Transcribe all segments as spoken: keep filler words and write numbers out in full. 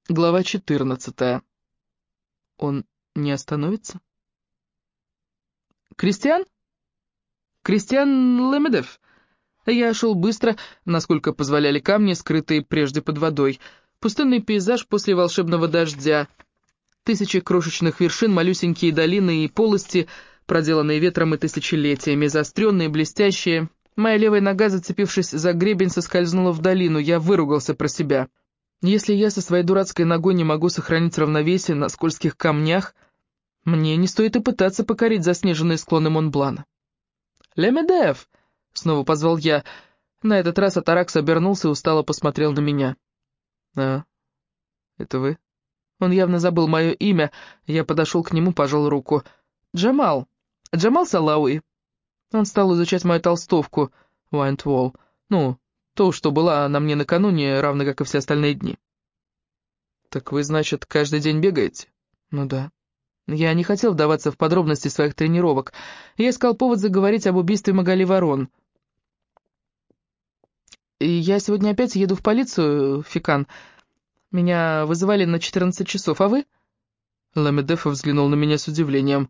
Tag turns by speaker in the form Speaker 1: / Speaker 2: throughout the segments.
Speaker 1: Глава четырнадцатая. Он не остановится? «Кристиан? Кристиан Лемедев?» Я шел быстро, насколько позволяли камни, скрытые прежде под водой. Пустынный пейзаж после волшебного дождя. Тысячи крошечных вершин, малюсенькие долины и полости, проделанные ветром и тысячелетиями, заостренные, блестящие. Моя левая нога, зацепившись за гребень, соскользнула в долину. Я выругался про себя. Если я со своей дурацкой ногой не могу сохранить равновесие на скользких камнях, мне не стоит и пытаться покорить заснеженные склоны Монблана. «Лемедев!» — снова позвал я. На этот раз Атаракс обернулся и устало посмотрел на меня. «А, это вы?» Он явно забыл мое имя. Я подошел к нему, пожал руку. «Джамал! Джамал Салауи!» Он стал изучать мою толстовку «Уайнтволл». Ну, то, что была на мне накануне, равно как и все остальные дни. «Так вы, значит, каждый день бегаете?» «Ну да». Я не хотел вдаваться в подробности своих тренировок. Я искал повод заговорить об убийстве Магали Ворон. И я сегодня опять еду в полицию, Фикан. Меня вызывали на четырнадцать часов, а вы?» Ламедефа взглянул на меня с удивлением.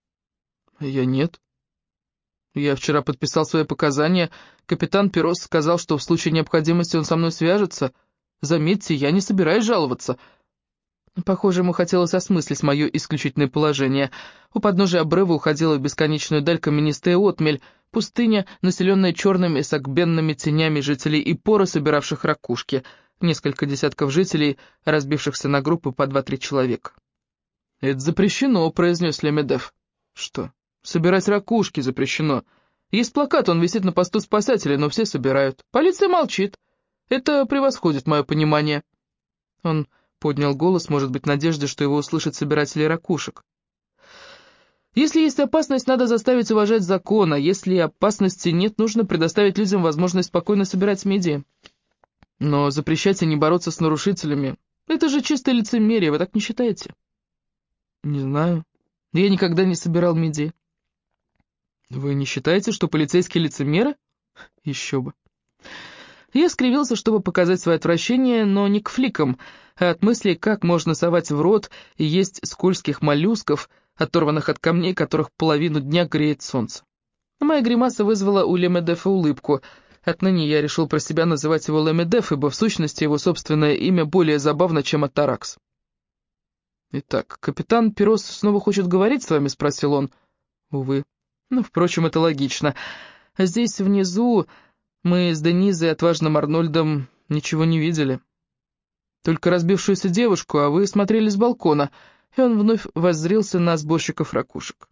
Speaker 1: «Я нет. Я вчера подписал свои показания. Капитан Перос сказал, что в случае необходимости он со мной свяжется. Заметьте, я не собираюсь жаловаться». Похоже, ему хотелось осмыслить мое исключительное положение. У подножия обрыва уходила в бесконечную даль каменистая отмель, пустыня, населенная черными согбенными тенями жителей Ипора, собиравших ракушки, несколько десятков жителей, разбившихся на группы по два-три человека. «Это запрещено», — произнес Лемедев. «Что? Собирать ракушки запрещено. Есть плакат, он висит на посту спасателей, но все собирают. Полиция молчит. Это превосходит мое понимание». Он поднял голос, может быть, в надежде, что его услышат собиратели ракушек. «Если есть опасность, надо заставить уважать закон, а если опасности нет, нужно предоставить людям возможность спокойно собирать мидии. Но запрещать и не бороться с нарушителями — это же чистое лицемерие, вы так не считаете?» «Не знаю. Я никогда не собирал мидии». «Вы не считаете, что полицейские лицемеры?» «Еще бы». Я скривился, чтобы показать свое отвращение, но не к фликам, а от мысли, как можно совать в рот и есть скользких моллюсков, оторванных от камней, которых половину дня греет солнце. Моя гримаса вызвала у Лемедефа улыбку. Отныне я решил про себя называть его Лемедеф, ибо в сущности его собственное имя более забавно, чем Атаракс. «Итак, капитан Перос снова хочет говорить с вами?» — спросил он. «Увы. Ну, впрочем, это логично. Здесь внизу мы с Денизой и отважным Арнольдом ничего не видели. Только разбившуюся девушку, а вы смотрели с балкона». И он вновь воззрился на сборщиков ракушек.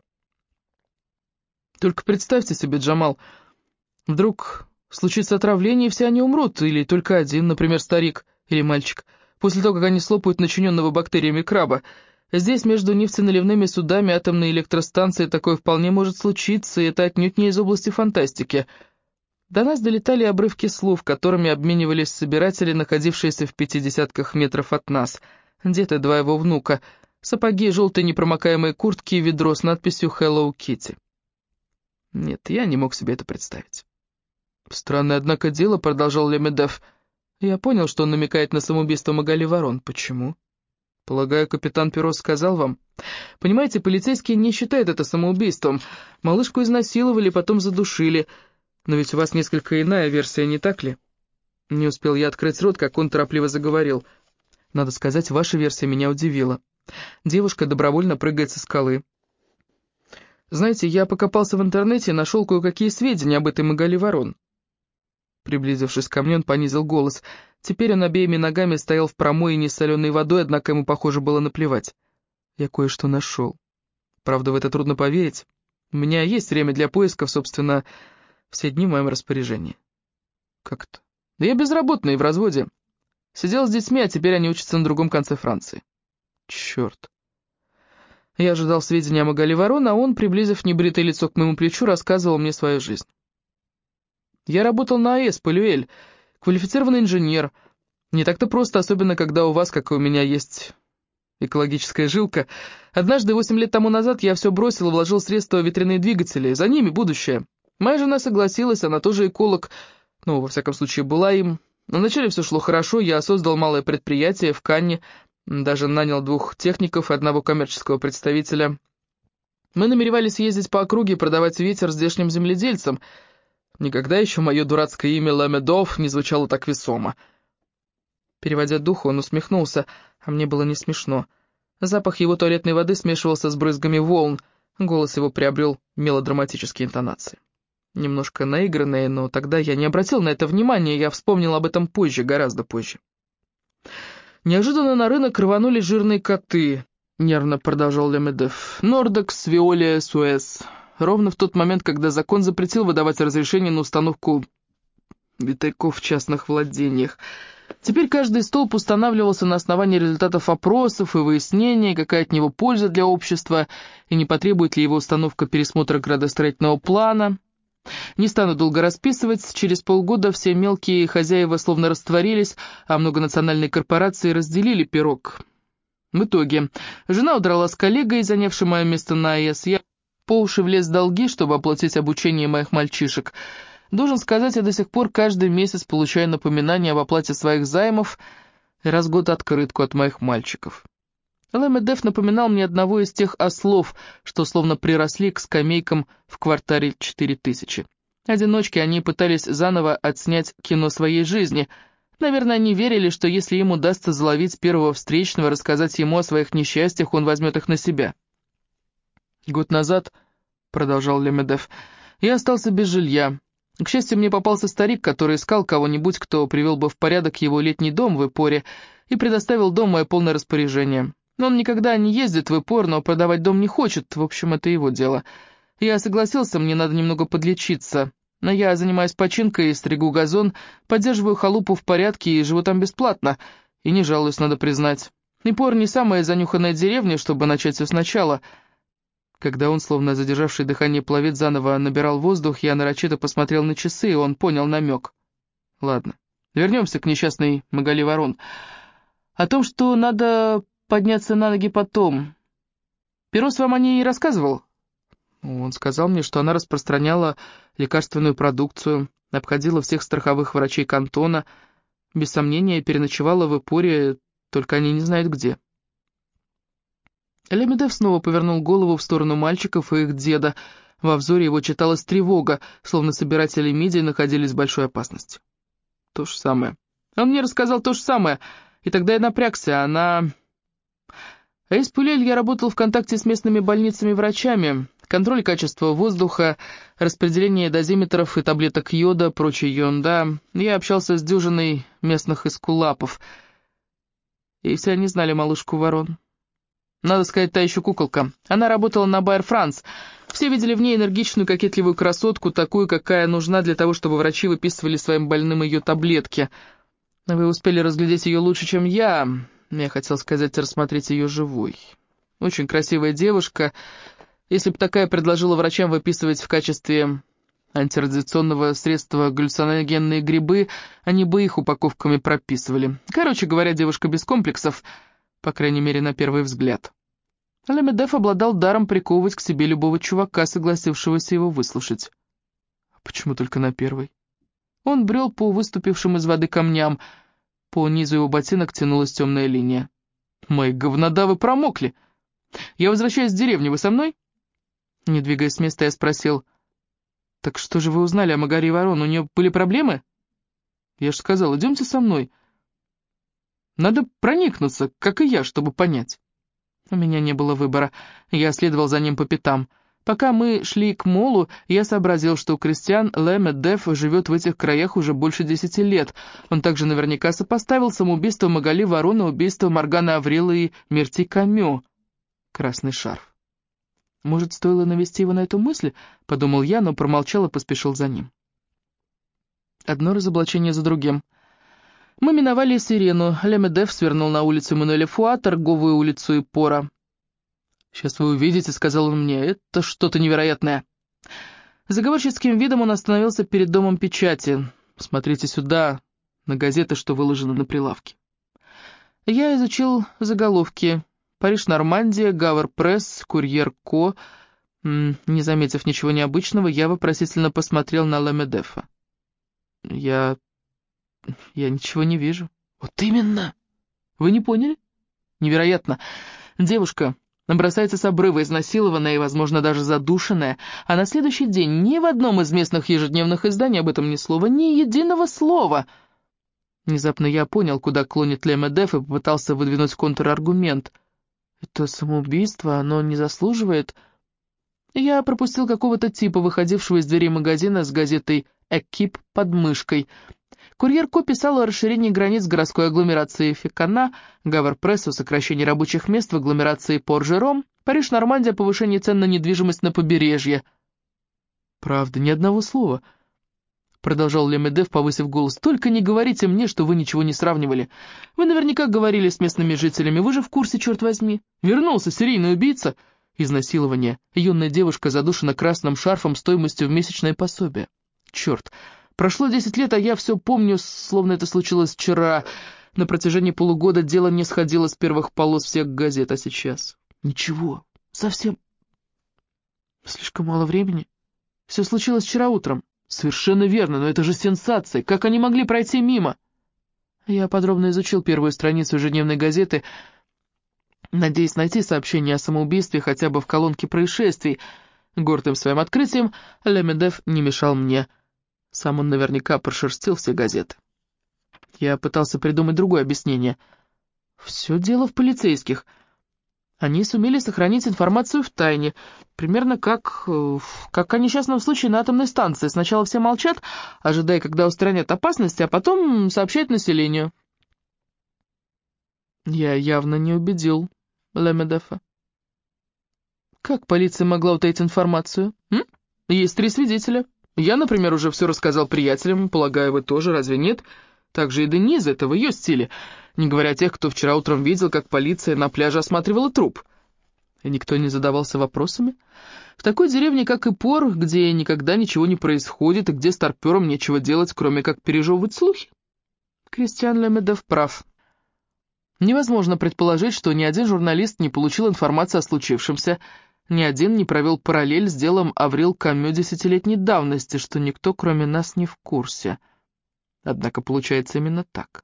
Speaker 1: «Только представьте себе, Джамал, вдруг случится отравление, и все они умрут, или только один, например, старик или мальчик, после того, как они слопают начиненного бактериями краба. Здесь между нефтеналивными судами атомной электростанции такое вполне может случиться, и это отнюдь не из области фантастики». До нас долетали обрывки слов, которыми обменивались собиратели, находившиеся в пяти десятках метров от нас. Дед и два его внука, сапоги, желтые непромокаемые куртки и ведро с надписью «Hello Kitty». Нет, я не мог себе это представить. «Странное, однако, дело», — продолжал Лемедев. Я понял, что он намекает на самоубийство Магали Ворон. Почему? Полагаю, капитан Перос сказал вам. Понимаете, полицейские не считают это самоубийством. Малышку изнасиловали, потом задушили. Но ведь у вас несколько иная версия, не так ли? Не успел я открыть рот, как он торопливо заговорил. Надо сказать, ваша версия меня удивила. Девушка добровольно прыгает со скалы. Знаете, я покопался в интернете и нашел кое-какие сведения об этой Магали Ворон. Приблизившись ко мне, он понизил голос. Теперь он обеими ногами стоял в промоине с соленой водой, однако ему, похоже, было наплевать. Я кое-что нашел. Правда, в это трудно поверить. У меня есть время для поисков, собственно, все дни в моем распоряжении. Как это? Да я безработный, в разводе. Сидел с детьми, а теперь они учатся на другом конце Франции. Черт. Я ожидал сведения о Магали Ворон, а он, приблизив небритое лицо к моему плечу, рассказывал мне свою жизнь. Я работал на АЭС, Полюэль, квалифицированный инженер. Не так-то просто, особенно когда у вас, как и у меня, есть экологическая жилка. Однажды, восемь лет тому назад, я все бросил и вложил средства в ветряные двигатели. За ними будущее. Моя жена согласилась, она тоже эколог, ну, во всяком случае, была им. Вначале все шло хорошо, я создал малое предприятие в Канне, Даже нанял двух техников и одного коммерческого представителя. Мы намеревались ездить по округе и продавать ветер здешним земледельцам. Никогда еще мое дурацкое имя Ле-Медов не звучало так весомо. Переводя дух, он усмехнулся, а мне было не смешно. Запах его туалетной воды смешивался с брызгами волн, голос его приобрел мелодраматические интонации. Немножко наигранные, но тогда я не обратил на это внимания, я вспомнил об этом позже, гораздо позже. Неожиданно на рынок рванули жирные коты, нервно продолжал Ле-Медев. Нордекс, Виолия, Суэс. Ровно в тот момент, когда закон запретил выдавать разрешение на установку витайков в частных владениях. Теперь каждый столб устанавливался на основании результатов опросов и выяснения, какая от него польза для общества, и не потребует ли его установка пересмотра градостроительного плана. Не стану долго расписывать, через полгода все мелкие хозяева словно растворились, а многонациональные корпорации разделили пирог. В итоге жена удрала с коллегой, занявшей мое место на АЭС. Я по уши влез в долги, чтобы оплатить обучение моих мальчишек. Должен сказать, я до сих пор каждый месяц получаю напоминание об оплате своих займов и раз в год открытку от моих мальчиков. Ле-Медев напоминал мне одного из тех ослов, что словно приросли к скамейкам в квартале четыре тысячи. Одиночки, они пытались заново отснять кино своей жизни. Наверное, они верили, что если им удастся заловить первого встречного, рассказать ему о своих несчастьях, он возьмет их на себя. «Год назад, — продолжал Ле-Медев, — я остался без жилья. К счастью, мне попался старик, который искал кого-нибудь, кто привел бы в порядок его летний дом в Ипоре и предоставил дом в мое полное распоряжение. Он никогда не ездит в Ипор, но продавать дом не хочет, в общем, это его дело. Я согласился, мне надо немного подлечиться. Но я занимаюсь починкой, стригу газон, поддерживаю халупу в порядке и живу там бесплатно. И не жалуюсь, надо признать. Ипор не самая занюханная деревня, чтобы начать все сначала». Когда он, словно задержавший дыхание пловец, заново набирал воздух, я нарочито посмотрел на часы, и он понял намек. Ладно, вернемся к несчастной Магали Ворон. О том, что надо подняться на ноги потом. Перос вам о ней рассказывал? Он сказал мне, что она распространяла лекарственную продукцию, обходила всех страховых врачей кантона, без сомнения переночевала в Ипоре, только они не знают где. Ле-Медев снова повернул голову в сторону мальчиков и их деда. Во взоре его читалась тревога, словно собиратели мидий находились в большой опасности. То же самое. Он мне рассказал то же самое, и тогда я напрягся. Она... А из Пулель я работал в контакте с местными больницами и врачами. Контроль качества воздуха, распределение дозиметров и таблеток йода, прочая ерунда. Я общался с дюжиной местных эскулапов. И все они знали малышку Ворон. Надо сказать, та еще куколка. Она работала на Байер Франс. Все видели в ней энергичную, кокетливую красотку, такую, какая нужна для того, чтобы врачи выписывали своим больным ее таблетки. Вы успели разглядеть ее лучше, чем я. Я хотел сказать, рассмотреть ее живой. Очень красивая девушка. Если бы такая предложила врачам выписывать в качестве антирадиационного средства галлюциногенные грибы, они бы их упаковками прописывали. Короче говоря, девушка без комплексов, по крайней мере, на первый взгляд. Ле-Медев обладал даром приковывать к себе любого чувака, согласившегося его выслушать. Почему только на первый? Он брел по выступившим из воды камням. По низу его ботинок тянулась темная линия. «Мои говнодавы промокли! Я возвращаюсь в деревню, вы со мной?» Не двигаясь с места, я спросил: «Так что же вы узнали о Магаре Ворон? У нее были проблемы?» «Я же сказал, идемте со мной. Надо проникнуться, как и я, чтобы понять». У меня не было выбора, я следовал за ним по пятам. Пока мы шли к молу, я сообразил, что Кристиан Ле-Медев живет в этих краях уже больше десяти лет. Он также наверняка сопоставил самоубийство Магали Ворон и убийство Морганы Аврилы и Мерти Камю. Красный шарф. Может, стоило навести его на эту мысль, подумал я, но промолчал и поспешил за ним. Одно разоблачение за другим. Мы миновали Сирену. Ле-Медев свернул на улицу Мануэля Фуа, торговую улицу Ипора. «Сейчас вы увидите», — сказал он мне, — «это что-то невероятное». Заговорческим видом он остановился перед домом печати. «Смотрите сюда, на газеты, что выложено на прилавке». Я изучил заголовки. «Париж-Нормандия», «Гавр-Пресс», «Курьер Ко». Не заметив ничего необычного, я вопросительно посмотрел на Ле-Медефа. «Я... я ничего не вижу». «Вот именно! Вы не поняли? Невероятно. Девушка бросается с обрыва, изнасилованная и, возможно, даже задушенная, а на следующий день ни в одном из местных ежедневных изданий об этом ни слова, ни единого слова. Внезапно я понял, куда клонит Лемедеф, и попытался выдвинуть контраргумент. Это самоубийство, оно не заслуживает... Я пропустил какого-то типа, выходившего из дверей магазина с газетой «Экип» под мышкой. Курьер Ко писал о расширении границ городской агломерации Фекана, Гавр-Пресс о сокращении рабочих мест в агломерации Пор-Жером, Париж-Нормандия о повышении цен на недвижимость на побережье. «Правда, ни одного слова», — продолжал Лемедеф, повысив голос. «Только не говорите мне, что вы ничего не сравнивали. Вы наверняка говорили с местными жителями, вы же в курсе, черт возьми. Вернулся серийный убийца. Изнасилование. Юная девушка задушена красным шарфом стоимостью в месячное пособие. Черт, прошло десять лет, а я все помню, словно это случилось вчера. На протяжении полугода дело не сходило с первых полос всех газет, а сейчас... Ничего, совсем... Слишком мало времени. Все случилось вчера утром. Совершенно верно, но это же сенсация. Как они могли пройти мимо? Я подробно изучил первую страницу ежедневной газеты, надеясь найти сообщение о самоубийстве хотя бы в колонке происшествий. Гордым своим открытием Лемедеф не мешал мне. Сам он наверняка прошерстил все газеты. Я пытался придумать другое объяснение. Все дело в полицейских. Они сумели сохранить информацию в тайне, примерно как, как о несчастном случае на атомной станции. Сначала все молчат, ожидая, когда устранят опасности, а потом сообщают населению. Я явно не убедил Лемедефа. Как полиция могла утаить информацию? М? Есть три свидетеля. Я, например, уже все рассказал приятелям, полагаю, вы тоже, разве нет? Также и Дениза, это в ее стиле, не говоря о тех, кто вчера утром видел, как полиция на пляже осматривала труп. И никто не задавался вопросами? В такой деревне, как Ипор, где никогда ничего не происходит, и где старпёрам нечего делать, кроме как пережевывать слухи? Кристиан Лемедеф прав. Невозможно предположить, что ни один журналист не получил информации о случившемся, ни один не провел параллель с делом Аврил Камю десятилетней давности, что никто, кроме нас, не в курсе. Однако получается именно так.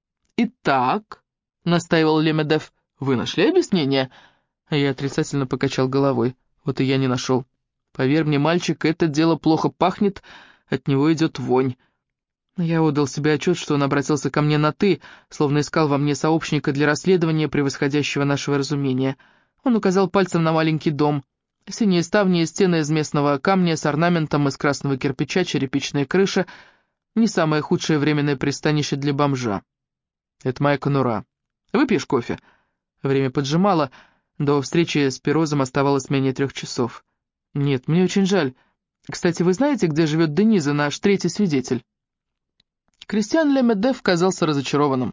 Speaker 1: «Итак», — настаивал Лемедеф, — «вы нашли объяснение?» Я отрицательно покачал головой. Вот и я не нашел. Поверь мне, мальчик, это дело плохо пахнет, от него идет вонь. Я отдал себе отчет, что он обратился ко мне на «ты», словно искал во мне сообщника для расследования, превосходящего нашего разумения. Он указал пальцем на маленький дом. Синие ставни и стены из местного камня с орнаментом из красного кирпича, черепичная крыша — не самое худшее временное пристанище для бомжа. Это моя конура. Выпьешь кофе? Время поджимало, до встречи с Пирозом оставалось менее трех часов. Нет, мне очень жаль. Кстати, вы знаете, где живет Дениза, наш третий свидетель? Кристиан Лемедеф казался разочарованным.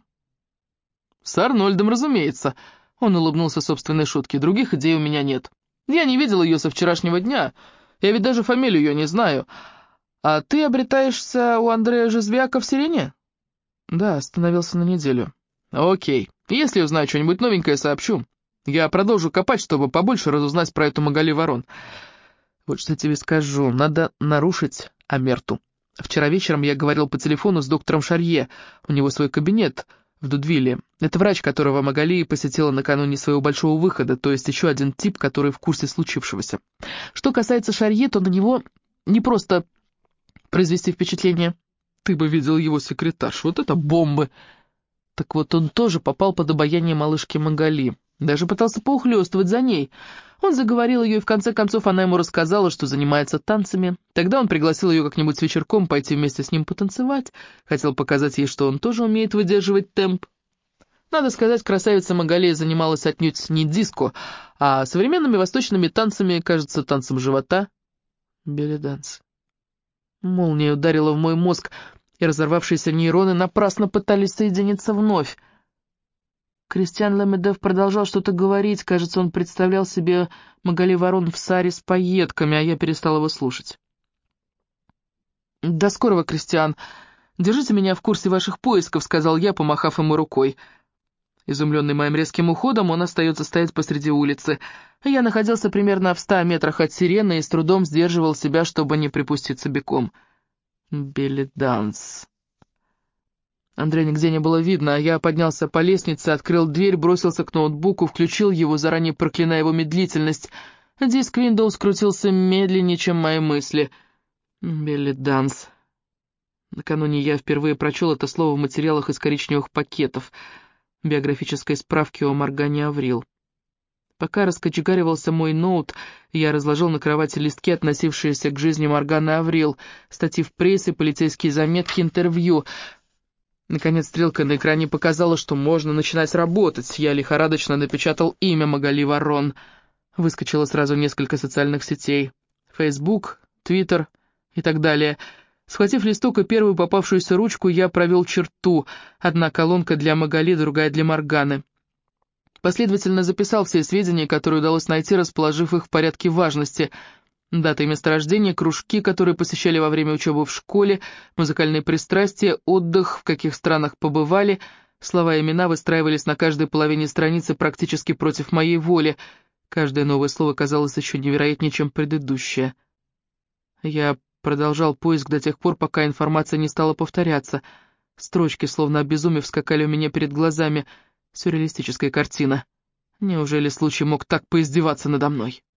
Speaker 1: «С Арнольдом, разумеется», — он улыбнулся собственной шутке. «Других идей у меня нет. Я не видел ее со вчерашнего дня. Я ведь даже фамилию ее не знаю. А ты обретаешься у Андрея Жизвяка в Сирене?» «Да, остановился на неделю». «Окей. Если узнаю что-нибудь новенькое, сообщу. Я продолжу копать, чтобы побольше разузнать про эту Магали Ворон. Вот что тебе скажу. Надо нарушить Амерту. Вчера вечером я говорил по телефону с доктором Шарье. У него свой кабинет в Дудвилле. Это врач, которого Магали посетила накануне своего большого выхода, то есть еще один тип, который в курсе случившегося. Что касается Шарье, то на него не просто произвести впечатление. Ты бы видел его секретарш. Вот это бомбы! Так вот, он тоже попал под обаяние малышки Магали. Даже пытался поухлёстывать за ней. Он заговорил ее, и в конце концов она ему рассказала, что занимается танцами. Тогда он пригласил ее как-нибудь с вечерком пойти вместе с ним потанцевать. Хотел показать ей, что он тоже умеет выдерживать темп. Надо сказать, красавица Магали занималась отнюдь не диско, а современными восточными танцами, кажется, танцем живота. Белли-данс. Молния ударила в мой мозг, и разорвавшиеся нейроны напрасно пытались соединиться вновь. Кристиан Лемедеф продолжал что-то говорить, кажется, он представлял себе Магали Ворон в саре с пайетками, а я перестал его слушать. «До скорого, Кристиан. Держите меня в курсе ваших поисков», — сказал я, помахав ему рукой. Изумленный моим резким уходом, он остается стоять посреди улицы. Я находился примерно в ста метрах от Сирены и с трудом сдерживал себя, чтобы не припуститься беком. Белли-данс. Андрея нигде не было видно, а я поднялся по лестнице, открыл дверь, бросился к ноутбуку, включил его, заранее проклиная его медлительность. Диск Windows крутился медленнее, чем мои мысли. Белли Данс. Накануне я впервые прочел это слово в материалах из коричневых пакетов, биографической справки о Моргане Аврил. Пока раскочегаривался мой ноут, я разложил на кровати листки, относившиеся к жизни Морганы Аврил, статьи в прессе, полицейские заметки, интервью. Наконец стрелка на экране показала, что можно начинать работать. Я лихорадочно напечатал имя Магали Варрон. Выскочило сразу несколько социальных сетей. Facebook, Twitter и так далее. Схватив листок и первую попавшуюся ручку, я провел черту. Одна колонка для Магали, другая для Морганы. Последовательно записал все сведения, которые удалось найти, расположив их в порядке важности. Дата и место рождения, кружки, которые посещали во время учебы в школе, музыкальные пристрастия, отдых, в каких странах побывали. Слова и имена выстраивались на каждой половине страницы практически против моей воли. Каждое новое слово казалось еще невероятнее, чем предыдущее. Я продолжал поиск до тех пор, пока информация не стала повторяться. Строчки, словно обезумев, скакали у меня перед глазами. Сюрреалистическая картина. Неужели случай мог так поиздеваться надо мной?